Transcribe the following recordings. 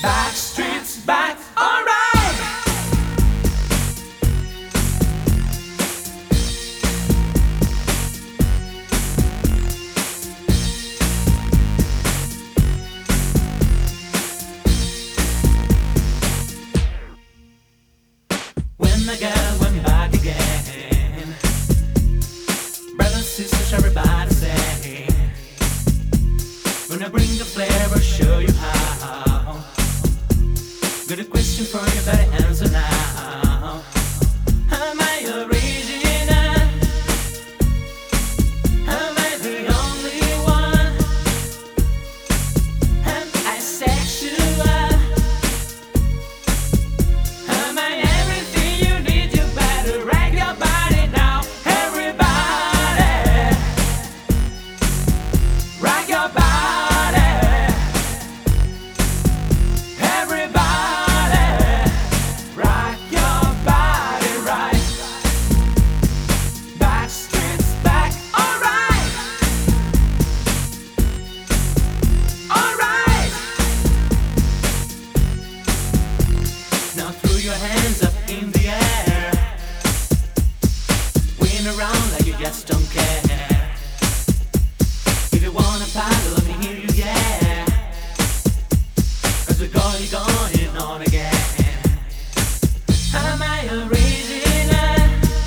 Backstreet's back, alright. When the girl went back again, brothers, sisters, everybody say, gonna bring the flavor, show you how. Got a question for you, better answer now. Am I original? Am I the only one? Am I sexual? Am I everything you need? You better rock your body now, everybody. Rock your body, everybody. Rock your body right. Backstreet's back, alright. Alright. Now throw your hands up in the air, win around like you just don't care. If you wanna paddle, let me hear you, yeah. Cause we're going on again. Am I original?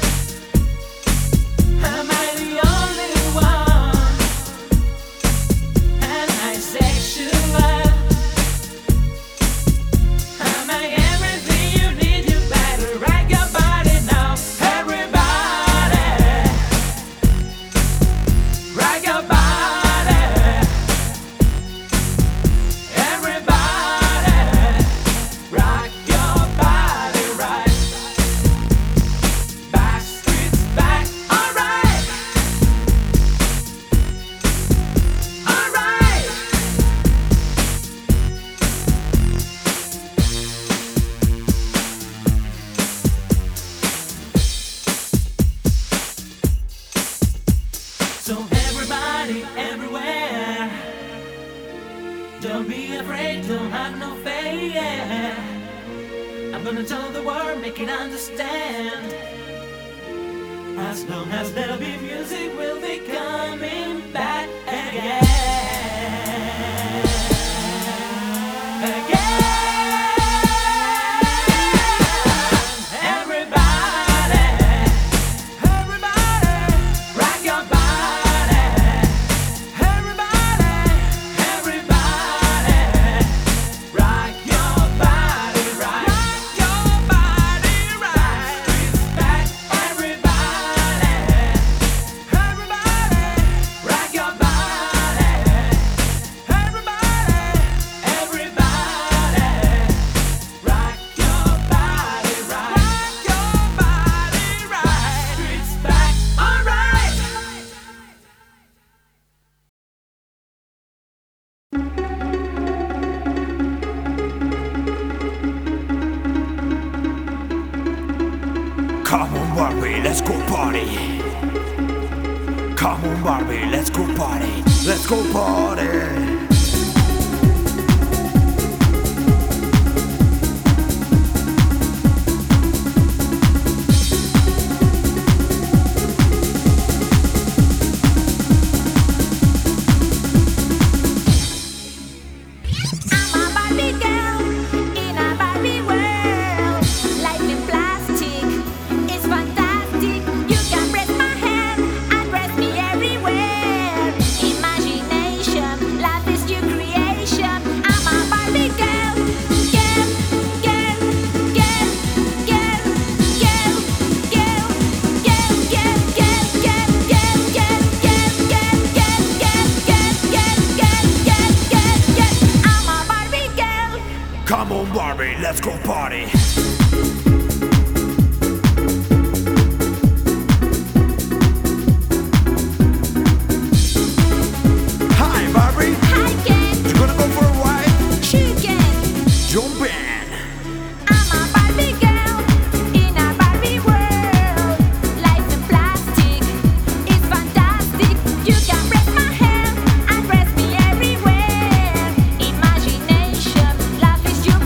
Am I the only one? Am I sexual? Am I everything you need? You better rock your body now, everybody. Rock your body, everybody. Rock your body right. Backstreet's back, alright. Alright. So everybody, everywhere, don't be afraid, don't have no fear. I'm gonna tell the world, make it understand. As long as there'll be music, we'll be coming back again. Again. Everybody, everybody, rock your body. Everybody, everybody, rock your body right. Rock your body right. Backstreet's back, everybody. Everybody, rock your body. Everybody, everybody, rock your body right. Rock your body right. Backstreet's back, alright. Come on, Barbie, let's go party. Come on, Barbie, let's go party. Let's go party. I'm a Barbie girl in a Barbie world. Life in plastic is fantastic. You can press my hand and press me everywhere. Imagination, life is your creation. I'm a Barbie girl, girl, girl, girl, girl, girl, girl, girl, girl, girl, girl, girl, girl, I'm a Barbie girl. Come on, Barbie, let's go party. Hi, Barbie. Hi, Ken. You gonna go for a ride? Chicken. Jump in. I'm a Barbie girl in a Barbie world. Life in plastic is fantastic. You can press my hand and press me everywhere. Imagination, life is your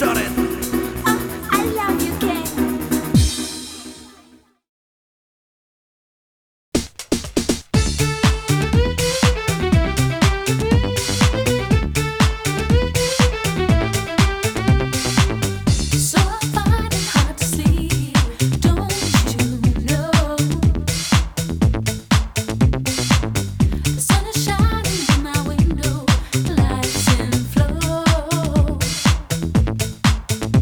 on it. Oh, I love you, Ken. So I find it hard to sleep, don't you know? The sun is shining in my window, lights in flow.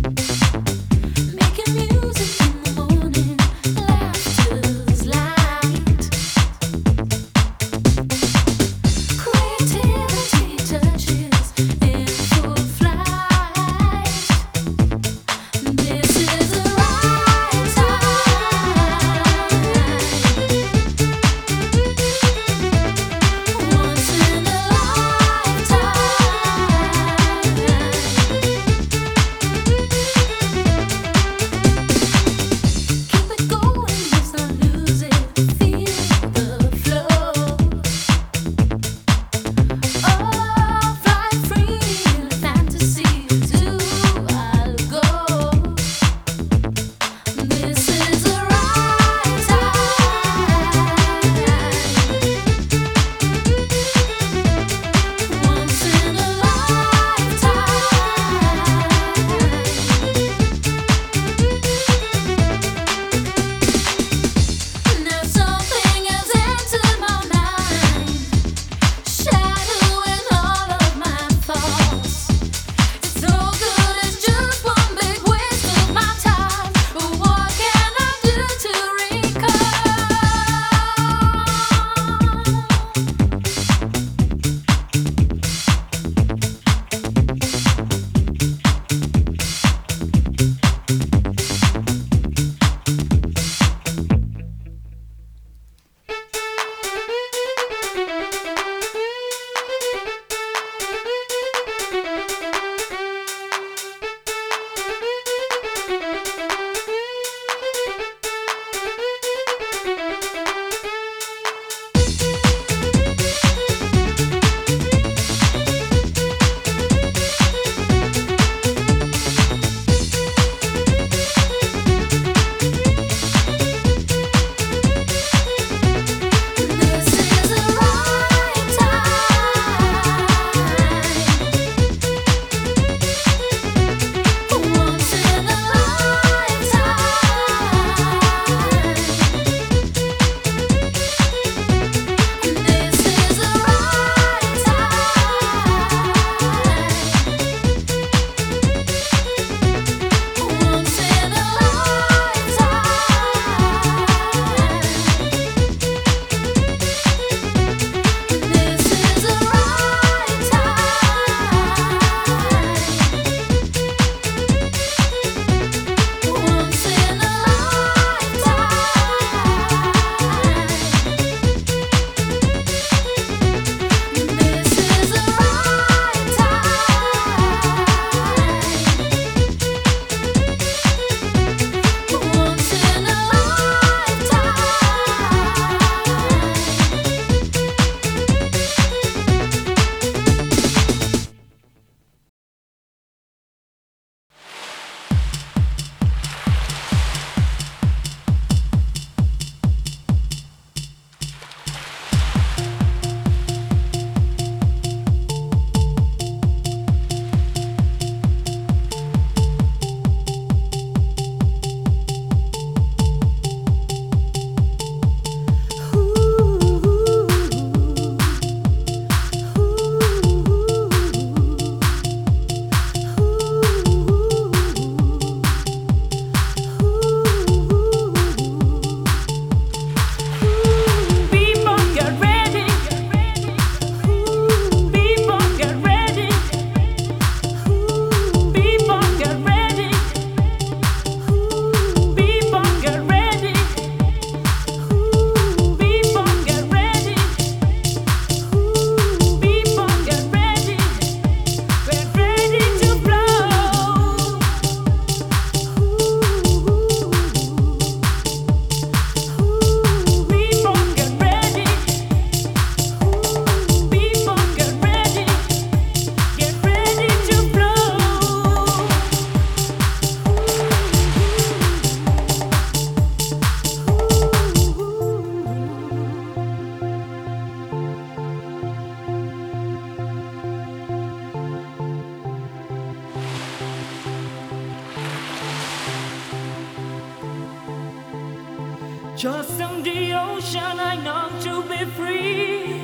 Just on the ocean, I long to be free.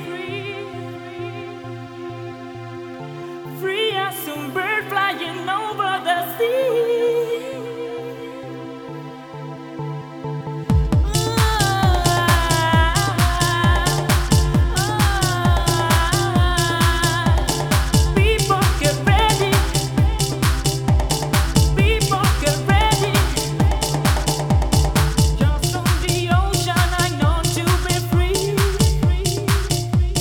Free as some bird flying over the sea. Free.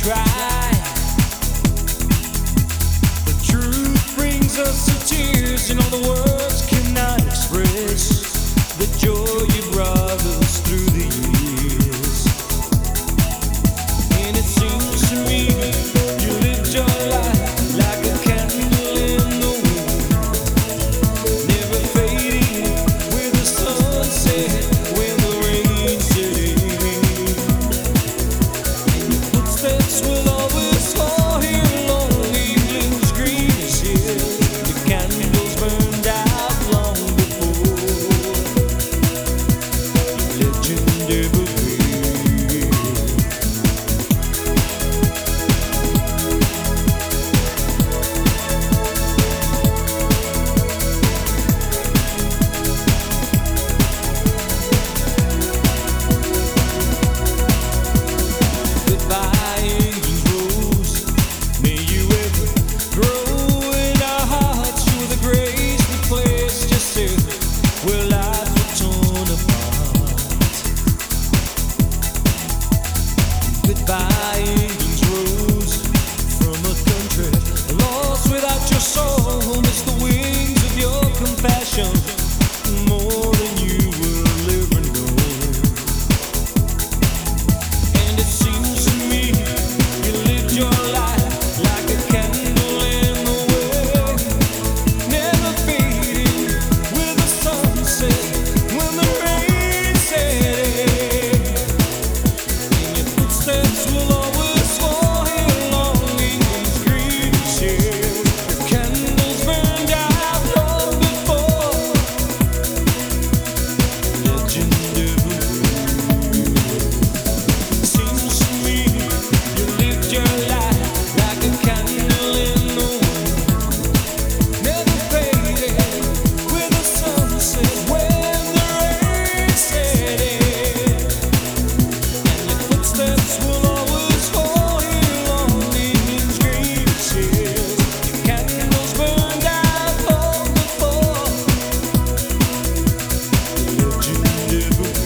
try. The truth brings us to tears, and all the words cannot express the joy you brought us through the years. And it seems to me you lived your life like a candle in the wind, never fading with the sunset when the rain set in. And your footsteps will always fall here along evening's greenish hill. The candles burned out long before your legend ever will. Goodbye, Angels Rose. May you ever grow in our hearts. You were the grace that placed yourself where lives were torn apart. Goodbye, Angels Rose. From a country lost without your soul, miss the wings of your compassion more than you will ever know. And it seems to me you lived your life like a candle in the wind, never fading with the sunset when the rain set in. And your footsteps will always fall here along England's green shores. The candles burned out long before legend ever will. Seems to me you lived your life like a candle in the wind, never fading with the sunset when the rain set in. And your footsteps will always fall here along England's green hills. The candles burned out long before legend ever will.